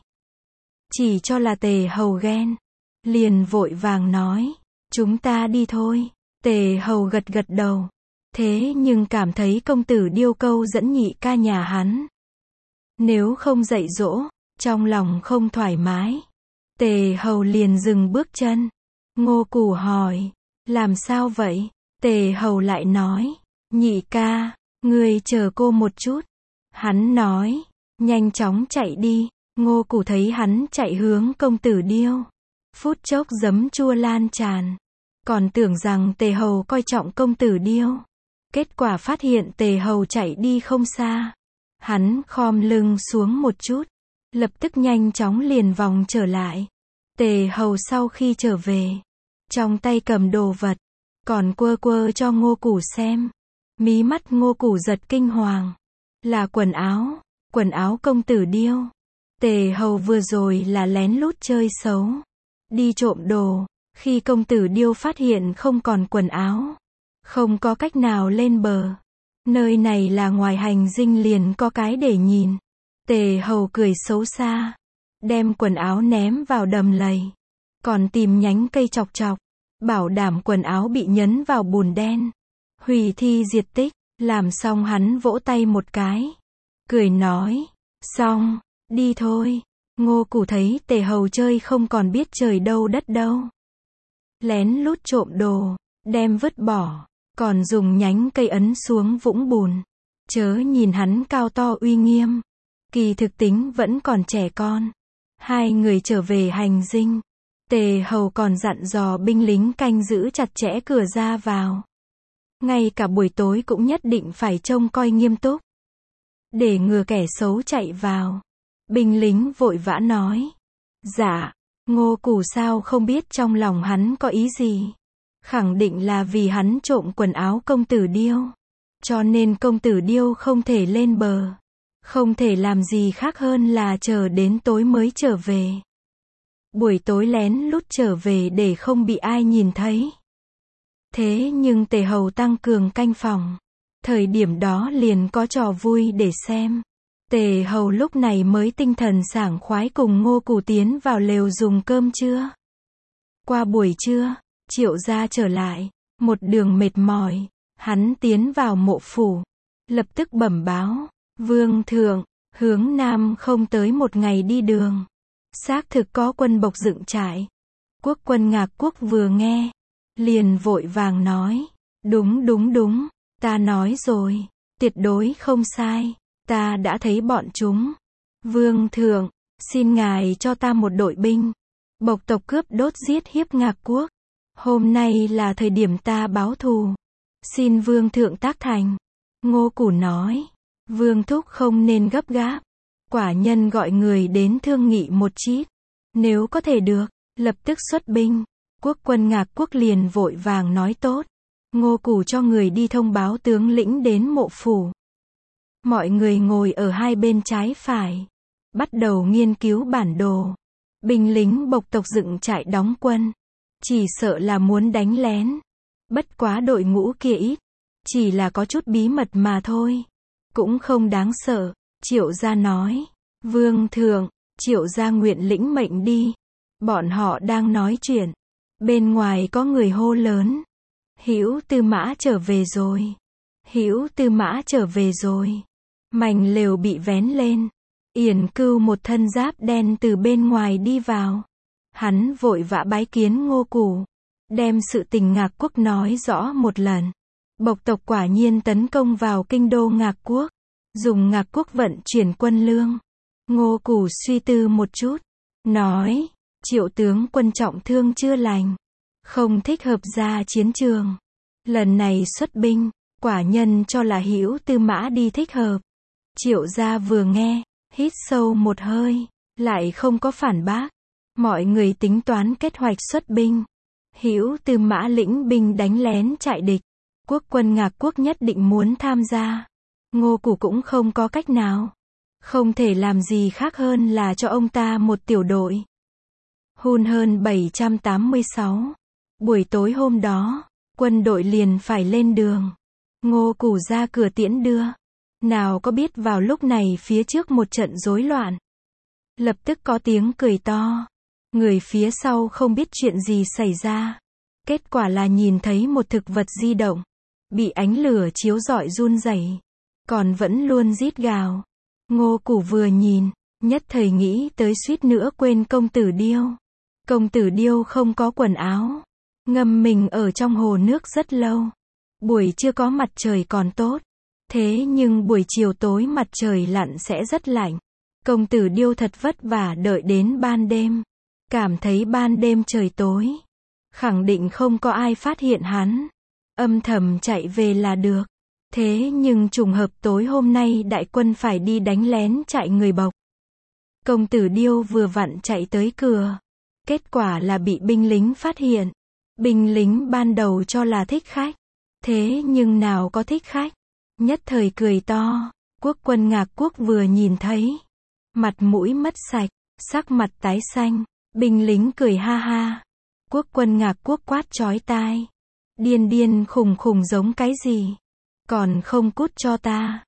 Chỉ cho là Tề Hầu ghen. Liền vội vàng nói. Chúng ta đi thôi. Tề Hầu gật gật đầu. Thế nhưng cảm thấy công tử Điêu câu dẫn nhị ca nhà hắn. Nếu không dạy dỗ, trong lòng không thoải mái. Tề Hầu liền dừng bước chân. Ngô Củ hỏi, làm sao vậy? Tề Hầu lại nói, nhị ca, ngươi chờ cô một chút. Hắn nói, nhanh chóng chạy đi. Ngô Củ thấy hắn chạy hướng công tử Điêu. Phút chốc giấm chua lan tràn. Còn tưởng rằng Tề Hầu coi trọng công tử Điêu. Kết quả phát hiện Tề Hầu chạy đi không xa. Hắn khom lưng xuống một chút. Lập tức nhanh chóng liền vòng trở lại. Tề Hầu sau khi trở về, trong tay cầm đồ vật, còn quơ quơ cho Ngô Củ xem. Mí mắt Ngô Củ giật kinh hoàng. Là quần áo công tử Điêu. Tề Hầu vừa rồi là lén lút chơi xấu, đi trộm đồ. Khi công tử Điêu phát hiện không còn quần áo, không có cách nào lên bờ. Nơi này là ngoài hành dinh liền có cái để nhìn. Tề Hầu cười xấu xa, đem quần áo ném vào đầm lầy, còn tìm nhánh cây chọc chọc, bảo đảm quần áo bị nhấn vào bùn đen, hủy thi diệt tích. Làm xong hắn vỗ tay một cái, cười nói, xong, đi thôi. Ngô Củ thấy Tề Hầu chơi không còn biết trời đâu đất đâu, lén lút trộm đồ, đem vứt bỏ, còn dùng nhánh cây ấn xuống vũng bùn. Chớ nhìn hắn cao to uy nghiêm, kỳ thực tính vẫn còn trẻ con. Hai người trở về hành dinh, Tề Hầu còn dặn dò binh lính canh giữ chặt chẽ cửa ra vào. Ngay cả buổi tối cũng nhất định phải trông coi nghiêm túc, để ngừa kẻ xấu chạy vào. Binh lính vội vã nói, dạ. Ngô Củ sao không biết trong lòng hắn có ý gì. Khẳng định là vì hắn trộm quần áo công tử Điêu, cho nên công tử Điêu không thể lên bờ, không thể làm gì khác hơn là chờ đến tối mới trở về. Buổi tối lén lút trở về để không bị ai nhìn thấy. Thế nhưng Tề Hầu tăng cường canh phòng, thời điểm đó liền có trò vui để xem. Tề Hầu lúc này mới tinh thần sảng khoái cùng Ngô Củ tiến vào lều dùng cơm trưa. Qua buổi trưa, Triệu gia trở lại, một đường mệt mỏi, hắn tiến vào mộ phủ, lập tức bẩm báo, Vương thượng, hướng Nam không tới một ngày đi đường, xác thực có quân bộc dựng trại. Quốc quân Ngạc Quốc vừa nghe, liền vội vàng nói, đúng, ta nói rồi, tuyệt đối không sai, ta đã thấy bọn chúng. Vương thượng, xin ngài cho ta một đội binh, bộc tộc cướp đốt giết hiếp Ngạc Quốc. Hôm nay là thời điểm ta báo thù, xin Vương thượng tác thành. Ngô Củ nói, Vương thúc không nên gấp gáp, quả nhân gọi người đến thương nghị một chút, nếu có thể được, lập tức xuất binh. Quốc quân Ngạc Quốc liền vội vàng nói tốt. Ngô Củ cho người đi thông báo tướng lĩnh đến mộ phủ. Mọi người ngồi ở hai bên trái phải, bắt đầu nghiên cứu bản đồ. Binh lính bộc tộc dựng trại đóng quân, chỉ sợ là muốn đánh lén. Bất quá đội ngũ kia ít, chỉ là có chút bí mật mà thôi, cũng không đáng sợ. Triệu gia nói, Vương thượng, Triệu gia nguyện lĩnh mệnh đi. Bọn họ đang nói chuyện, bên ngoài có người hô lớn, Hữu Tư Mã trở về rồi, Hữu Tư Mã trở về rồi. Mảnh lều bị vén lên, Yển Cưu một thân giáp đen từ bên ngoài đi vào. Hắn vội vã bái kiến Ngô Củ, đem sự tình Ngạc Quốc nói rõ một lần. Bộc tộc quả nhiên tấn công vào kinh đô Ngạc Quốc, dùng Ngạc Quốc vận chuyển quân lương. Ngô Củ suy tư một chút, nói, Triệu tướng quân trọng thương chưa lành, không thích hợp ra chiến trường. Lần này xuất binh, quả nhân cho là Hữu Tư Mã đi thích hợp. Triệu gia vừa nghe, hít sâu một hơi, lại không có phản bác. Mọi người tính toán kế hoạch xuất binh. Hữu Tư Mã lĩnh binh đánh lén trại địch. Quốc quân Ngạc Quốc nhất định muốn tham gia. Ngô Củ cũng không có cách nào, không thể làm gì khác hơn là cho ông ta một tiểu đội. Hun hơn 786. Buổi tối hôm đó, quân đội liền phải lên đường. Ngô Củ ra cửa tiễn đưa. Nào có biết vào lúc này phía trước một trận rối loạn. Lập tức có tiếng cười to. Người phía sau không biết chuyện gì xảy ra. Kết quả là nhìn thấy một thực vật di động, bị ánh lửa chiếu rọi run rẩy, còn vẫn luôn rít gào. Ngô Củ vừa nhìn, nhất thời nghĩ tới suýt nữa quên công tử Điêu. Công tử Điêu không có quần áo, ngâm mình ở trong hồ nước rất lâu. Buổi trưa có mặt trời còn tốt, thế nhưng buổi chiều tối mặt trời lặn sẽ rất lạnh. Công tử Điêu thật vất vả đợi đến ban đêm, cảm thấy ban đêm trời tối, khẳng định không có ai phát hiện hắn, âm thầm chạy về là được. Thế nhưng trùng hợp tối hôm nay đại quân phải đi đánh lén trại người Bộc. Công tử Điêu vừa vặn chạy tới cửa, kết quả là bị binh lính phát hiện. Binh lính ban đầu cho là thích khách, thế nhưng nào có thích khách, nhất thời cười to. Quốc quân Ngạc Quốc vừa nhìn thấy, mặt mũi mất sạch, sắc mặt tái xanh, binh lính cười ha ha. Quốc quân Ngạc Quốc quát chói tai, điên điên khùng khùng giống cái gì, còn không cút cho ta.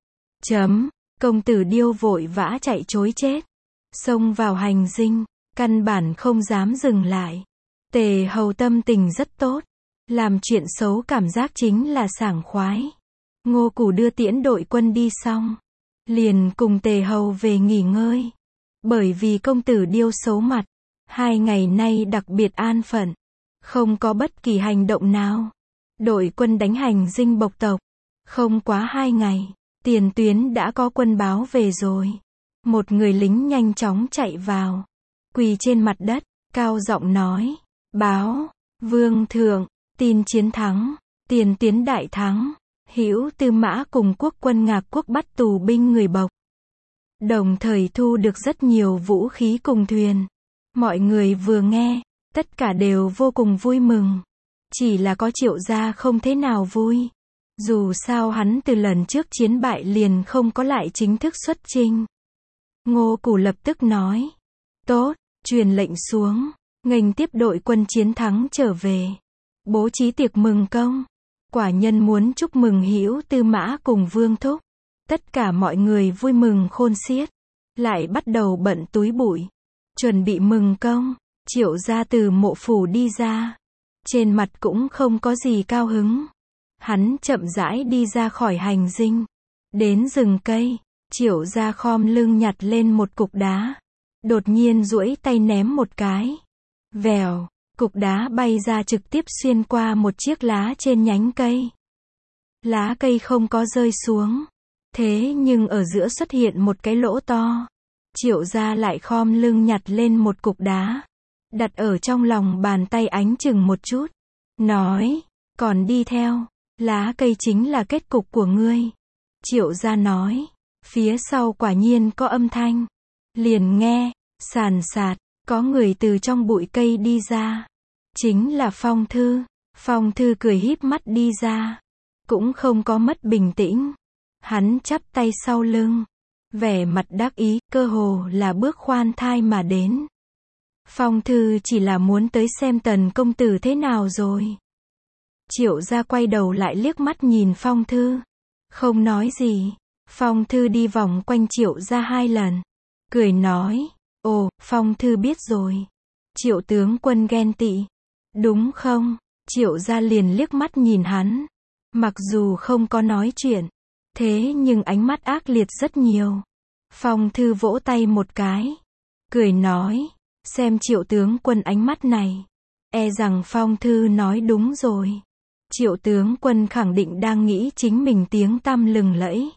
Công tử Điêu vội vã chạy trối chết, xông vào hành dinh, căn bản không dám dừng lại. Tề Hầu tâm tình rất tốt, làm chuyện xấu cảm giác chính là sảng khoái. Ngô Củ đưa tiễn đội quân đi xong, liền cùng Tề Hầu về nghỉ ngơi. Bởi vì công tử Điêu xấu mặt, 2 ngày nay đặc biệt an phận, không có bất kỳ hành động nào. Đội quân đánh hành dinh Bộc tộc, không quá 2 ngày, tiền tuyến đã có quân báo về rồi. Một người lính nhanh chóng chạy vào, quỳ trên mặt đất, cao giọng nói, báo, vương thượng, tin chiến thắng, tiền tuyến đại thắng, Hữu Tư Mã cùng quốc quân Ngạc Quốc bắt tù binh người Bộc. Đồng thời thu được rất nhiều vũ khí cùng thuyền. Mọi người vừa nghe, tất cả đều vô cùng vui mừng. Chỉ là có Triệu gia không thế nào vui. Dù sao hắn từ lần trước chiến bại liền không có lại chính thức xuất chinh. Ngô Củ lập tức nói, tốt, truyền lệnh xuống, nghênh tiếp đội quân chiến thắng trở về, bố trí tiệc mừng công. Quả nhân muốn chúc mừng Hữu Tư Mã cùng Vương Thúc. Tất cả mọi người vui mừng khôn xiết, lại bắt đầu bận túi bụi, chuẩn bị mừng công. Triệu gia từ mộ phủ đi ra, trên mặt cũng không có gì cao hứng. Hắn chậm rãi đi ra khỏi hành dinh, đến rừng cây. Triệu gia khom lưng nhặt lên một cục đá, đột nhiên duỗi tay ném một cái, vèo, cục đá bay ra trực tiếp xuyên qua một chiếc lá trên nhánh cây. Lá cây không có rơi xuống, thế nhưng ở giữa xuất hiện một cái lỗ to. Triệu gia lại khom lưng nhặt lên một cục đá, đặt ở trong lòng bàn tay ánh chừng một chút, nói, còn đi theo, lá cây chính là kết cục của ngươi. Triệu gia nói, phía sau quả nhiên có âm thanh, liền nghe, sàn sạt, có người từ trong bụi cây đi ra, chính là Phong Thư. Phong Thư cười híp mắt đi ra, cũng không có mất bình tĩnh, hắn chắp tay sau lưng, vẻ mặt đắc ý, cơ hồ là bước khoan thai mà đến. Phong Thư chỉ là muốn tới xem Tần công tử thế nào rồi. Triệu gia quay đầu lại liếc mắt nhìn Phong Thư, không nói gì. Phong Thư đi vòng quanh Triệu gia 2 lần, cười nói, ồ, Phong Thư biết rồi. Triệu tướng quân ghen tị, đúng không? Triệu gia liền liếc mắt nhìn hắn, mặc dù không có nói chuyện, thế nhưng ánh mắt ác liệt rất nhiều. Phong Thư vỗ tay một cái, cười nói, xem Triệu tướng quân ánh mắt này, e rằng Phong Thư nói đúng rồi. Triệu tướng quân khẳng định đang nghĩ chính mình tiếng tăm lừng lẫy.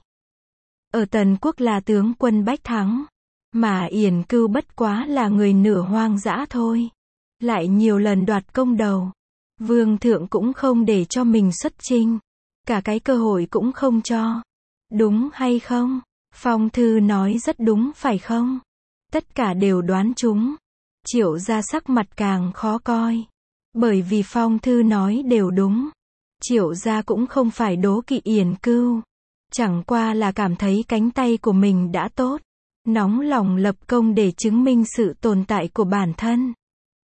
Ở Tần Quốc là tướng quân bách thắng, mà Yển Cưu bất quá là người nửa hoang dã thôi. Lại nhiều lần đoạt công đầu, vương thượng cũng không để cho mình xuất chinh, cả cái cơ hội cũng không cho. Đúng hay không? Phong Thư nói rất đúng phải không? Tất cả đều đoán trúng. Triệu gia sắc mặt càng khó coi, bởi vì Phong Thư nói đều đúng. Triệu gia cũng không phải đố kỵ Yển Cưu, chẳng qua là cảm thấy cánh tay của mình đã tốt, nóng lòng lập công để chứng minh sự tồn tại của bản thân.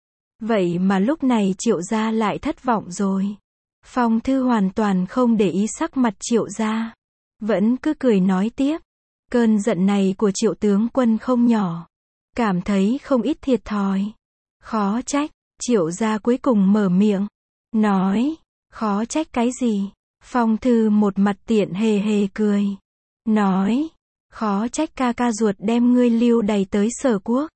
Vậy mà lúc này Triệu gia lại thất vọng rồi. Phong Thư hoàn toàn không để ý sắc mặt Triệu gia, vẫn cứ cười nói tiếp, cơn giận này của Triệu tướng quân không nhỏ, cảm thấy không ít thiệt thòi. Khó trách. Triệu gia cuối cùng mở miệng, nói, khó trách cái gì? Phong Thư một mặt tiện hề hề cười, nói, Khó trách ca ca ruột đem ngươi lưu đày tới Sở Quốc.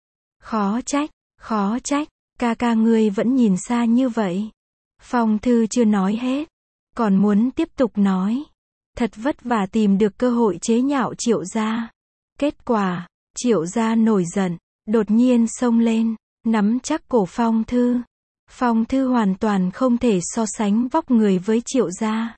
Khó trách, ca ca ngươi vẫn nhìn xa như vậy. Phong Thư chưa nói hết, còn muốn tiếp tục nói. Thật vất vả tìm được cơ hội chế nhạo Triệu gia. Kết quả, Triệu gia nổi giận, đột nhiên xông lên, nắm chắc cổ Phong Thư. Phong Thư hoàn toàn không thể so sánh vóc người với Triệu gia.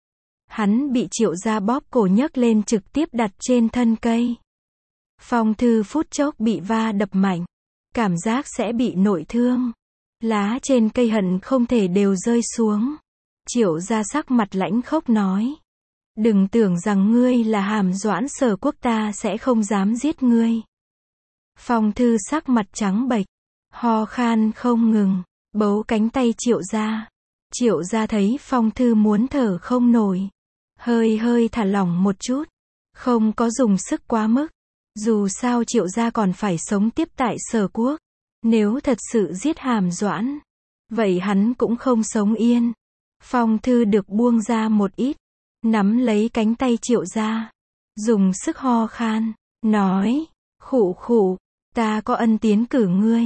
Hắn bị Triệu gia bóp cổ nhấc lên trực tiếp đặt trên thân cây. Phong Thư phút chốc bị va đập mạnh, cảm giác sẽ bị nội thương. Lá trên cây hận không thể đều rơi xuống. Triệu gia sắc mặt lãnh khốc nói. Đừng tưởng rằng ngươi là hàm doãn Sở Quốc ta sẽ không dám giết ngươi. Phong Thư sắc mặt trắng bệch, ho khan không ngừng, bấu cánh tay Triệu gia. Triệu gia thấy Phong Thư muốn thở không nổi. Hơi thả lỏng một chút. Không có dùng sức quá mức. Dù sao Triệu gia còn phải sống tiếp tại Sở Quốc. Nếu thật sự giết hàm doãn, vậy hắn cũng không sống yên. Phong Thư được buông ra một ít, nắm lấy cánh tay Triệu gia, dùng sức ho khan, nói, khụ, ta có ân tiến cử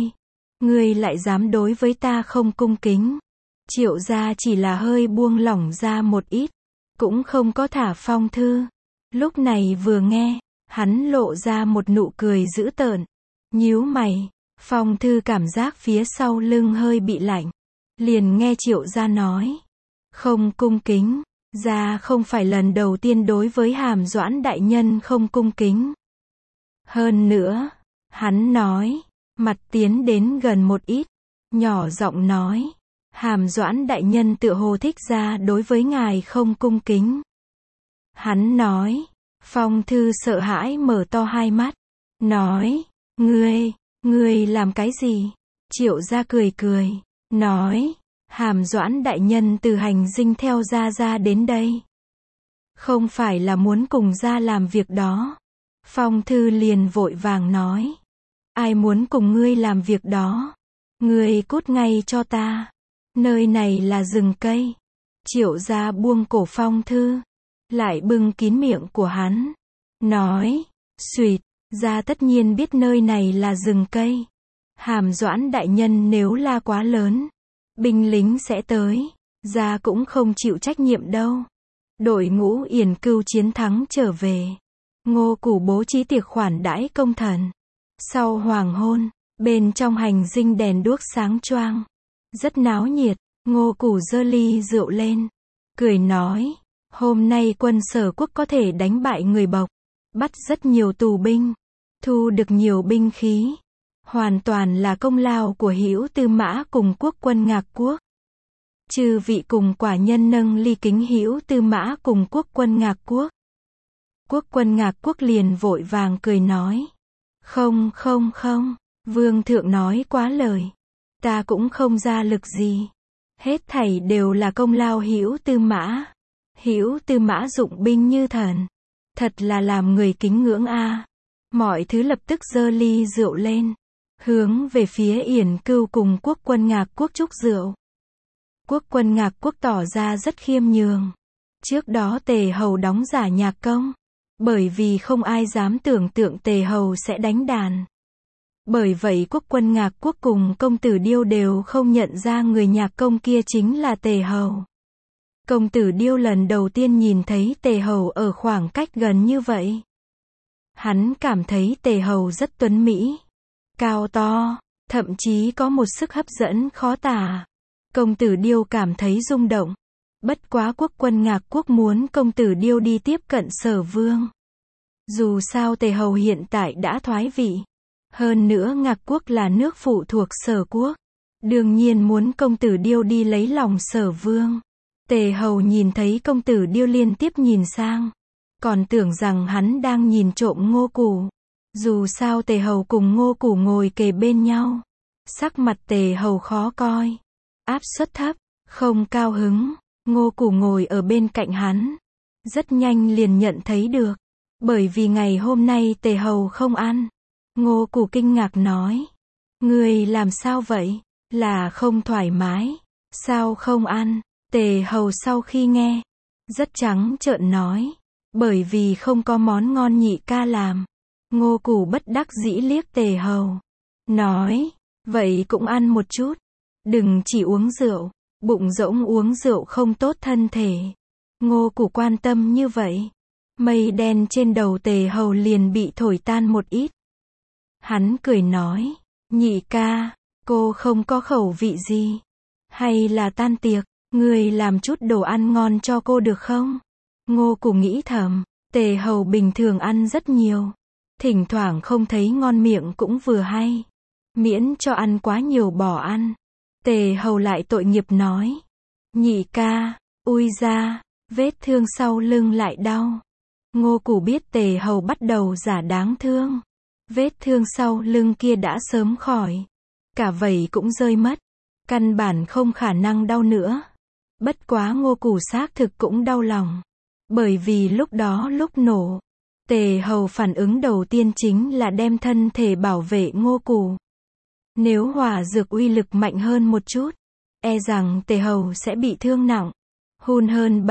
ngươi lại dám đối với ta không cung kính. Triệu gia chỉ là hơi buông lỏng ra một ít, cũng không có thả Phong Thư. Lúc này vừa nghe, hắn lộ ra một nụ cười dữ tợn, nhíu mày. Phong Thư cảm giác phía sau lưng hơi bị lạnh, liền nghe Triệu gia nói, không cung kính, gia không phải lần đầu tiên đối với hàm doãn đại nhân không cung kính. Hơn nữa, hắn nói, mặt tiến đến gần một ít, nhỏ giọng nói, hàm doãn đại nhân tựa hồ thích gia đối với ngài không cung kính. Hắn nói, Phong Thư sợ hãi mở to hai mắt, nói, ngươi làm cái gì? Triệu gia cười, nói, hàm doãn đại nhân từ hành dinh theo gia đến đây. Không phải là muốn cùng gia làm việc đó. Phong Thư liền vội vàng nói, ai muốn cùng ngươi làm việc đó? Ngươi cút ngay cho ta. Nơi này là rừng cây. Triệu gia buông cổ Phong Thư, lại bưng kín miệng của hắn, nói, suýt, gia tất nhiên biết nơi này là rừng cây. Hàm doãn đại nhân nếu la quá lớn, binh lính sẽ tới, gia cũng không chịu trách nhiệm đâu. Đội ngũ Yển Cưu chiến thắng trở về. Ngô Củ bố trí tiệc khoản đãi công thần. Sau hoàng hôn, bên trong hành dinh đèn đuốc sáng choang, rất náo nhiệt. Ngô Củ giơ ly rượu lên, cười nói, hôm nay quân Sở Quốc có thể đánh bại người Bộc, bắt rất nhiều tù binh, thu được nhiều binh khí, hoàn toàn là công lao của Hữu Tư Mã cùng quốc quân Ngạc Quốc. Chư vị cùng quả nhân nâng ly kính Hữu Tư Mã cùng quốc quân Ngạc Quốc. Quốc quân Ngạc Quốc liền vội vàng cười nói, không, vương thượng nói quá lời, ta cũng không ra lực gì. Hết thảy đều là công lao Hữu Tư Mã. Hữu Tư Mã dụng binh như thần, thật là làm người kính ngưỡng a. Mọi thứ lập tức giơ ly rượu lên, hướng về phía Yển Cưu cùng quốc quân Ngạc Quốc chúc rượu. Quốc quân Ngạc Quốc tỏ ra rất khiêm nhường. Trước đó Tề Hầu đóng giả nhạc công, bởi vì không ai dám tưởng tượng Tề Hầu sẽ đánh đàn. Bởi vậy quốc quân Ngạc Quốc cùng công tử Điêu đều không nhận ra người nhạc công kia chính là Tề Hầu. Công tử Điêu lần đầu tiên nhìn thấy Tề Hầu ở khoảng cách gần như vậy. Hắn cảm thấy Tề Hầu rất tuấn mỹ, cao to, thậm chí có một sức hấp dẫn khó tả. Công tử Điêu cảm thấy rung động. Bất quá quốc quân Ngạc Quốc muốn công tử Điêu đi tiếp cận Sở Vương. Dù sao Tề Hầu hiện tại đã thoái vị. Hơn nữa Ngạc Quốc là nước phụ thuộc Sở Quốc. Đương nhiên muốn công tử Điêu đi lấy lòng Sở Vương. Tề Hầu nhìn thấy công tử Điêu liên tiếp nhìn sang, còn tưởng rằng hắn đang nhìn trộm Ngô Củ. Dù sao Tề Hầu cùng Ngô Củ ngồi kề bên nhau. Sắc mặt Tề Hầu khó coi, áp suất thấp, không cao hứng. Ngô Củ ngồi ở bên cạnh hắn, rất nhanh liền nhận thấy được. Bởi vì ngày hôm nay Tề Hầu không ăn. Ngô Củ kinh ngạc nói, ngươi làm sao vậy? Là không thoải mái? Sao không ăn? Tề Hầu sau khi nghe, rất trắng trợn nói, Bởi vì không có món ngon nhị ca làm. Ngô Củ bất đắc dĩ liếc Tề Hầu. Nói, vậy cũng ăn một chút. Đừng chỉ uống rượu. Bụng rỗng uống rượu không tốt thân thể. Ngô Củ quan tâm như vậy. Mây đen trên đầu Tề Hầu liền bị thổi tan một ít. Hắn cười nói, nhị ca, cô không có khẩu vị gì. Hay là tan tiệc, người làm chút đồ ăn ngon cho cô được không? Ngô Củ nghĩ thầm, Tề Hầu bình thường ăn rất nhiều. Thỉnh thoảng không thấy ngon miệng cũng vừa hay. Miễn cho ăn quá nhiều bỏ ăn. Tề Hầu lại tội nghiệp nói, nhị ca, ui ra, vết thương sau lưng lại đau. Ngô Củ biết Tề Hầu bắt đầu giả đáng thương. Vết thương sau lưng kia đã sớm khỏi. Cả vảy cũng rơi mất. Căn bản không khả năng đau nữa. Bất quá Ngô Củ xác thực cũng đau lòng. Bởi vì lúc đó lúc nổ, Tề Hầu phản ứng đầu tiên chính là đem thân thể bảo vệ Ngô Củ. Nếu hỏa dược uy lực mạnh hơn một chút, e rằng Tề Hầu sẽ bị thương nặng. Hun hơn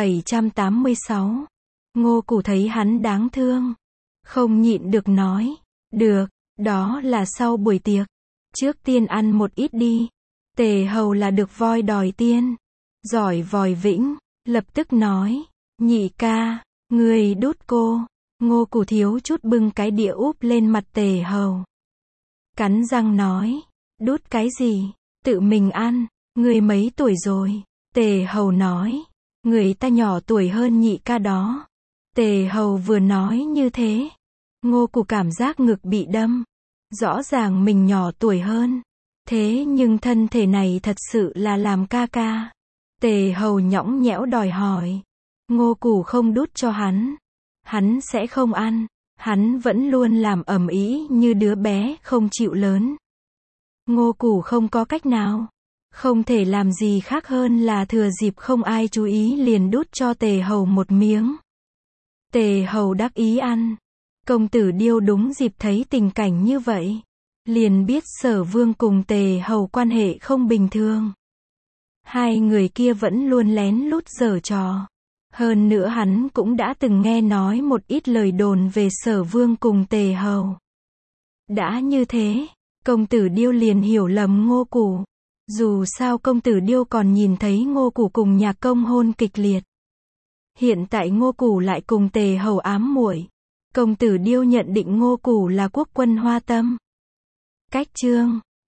786. Ngô Củ thấy hắn đáng thương. Không nhịn được nói, được, đó là sau buổi tiệc. Trước tiên ăn một ít đi. Tề Hầu là được voi đòi tiên. Giỏi vòi vĩnh, lập tức nói, nhị ca, người đút cô. Ngô Củ thiếu chút bưng cái đĩa úp lên mặt Tề Hầu. Cắn răng nói, đút cái gì, tự mình ăn, người mấy tuổi rồi? Tề Hầu nói, người ta nhỏ tuổi hơn nhị ca đó. Tề Hầu vừa nói như thế, Ngô Củ cảm giác ngực bị đâm. Rõ ràng mình nhỏ tuổi hơn. Thế nhưng thân thể này thật sự là làm ca ca. Tề Hầu nhõng nhẽo đòi hỏi. Ngô Củ không đút cho hắn. Hắn sẽ không ăn. Hắn vẫn luôn làm ầm ĩ như đứa bé không chịu lớn. Ngô Củ không có cách nào. Không thể làm gì khác hơn là thừa dịp không ai chú ý liền đút cho Tề Hầu một miếng. Tề Hầu đắc ý ăn. Công tử Điêu đúng dịp thấy tình cảnh như vậy. Liền biết Sở Vương cùng Tề Hầu quan hệ không bình thường. Hai người kia vẫn luôn lén lút giở trò. Hơn nữa hắn cũng đã từng nghe nói một ít lời đồn về Sở Vương cùng Tề Hầu. Đã như thế, công tử Điêu liền hiểu lầm Ngô Củ. Dù sao công tử Điêu còn nhìn thấy Ngô Củ cùng Nhạc Công hôn kịch liệt. Hiện tại Ngô Củ lại cùng Tề Hầu ám muội. Công tử Điêu nhận định Ngô Củ là quốc quân hoa tâm. Cách chương